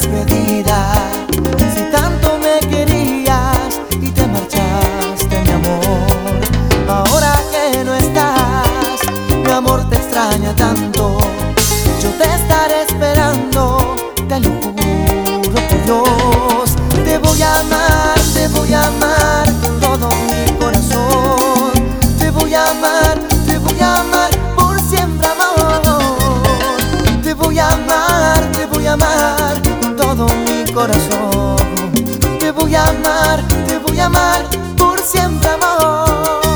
despedida. Si tanto me querías y te marchaste, mi amor, ahora que no estás, mi amor te extraña tanto. Yo te estaré esperando, te lo juro por Dios. Te voy a amar con todo mi corazón. Te voy a amar por siempre, amor. Te voy a amar con todo mi corazón. Te voy a amar por siempre, amor.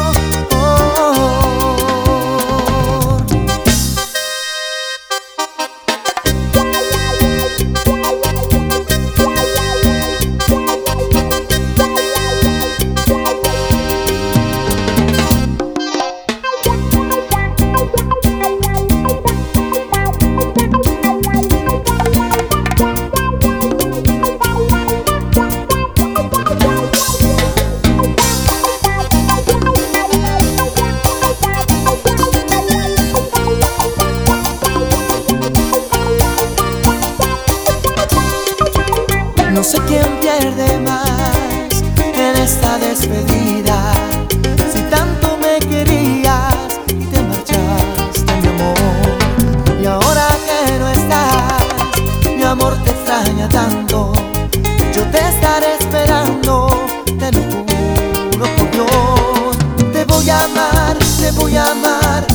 No sé quién pierde más en esta despedida. Si tanto me querías y te marchaste, mi amor, y ahora que no estás, mi amor te extraña tanto. Yo te estaré esperando, te lo juro por Dios. Te voy a amar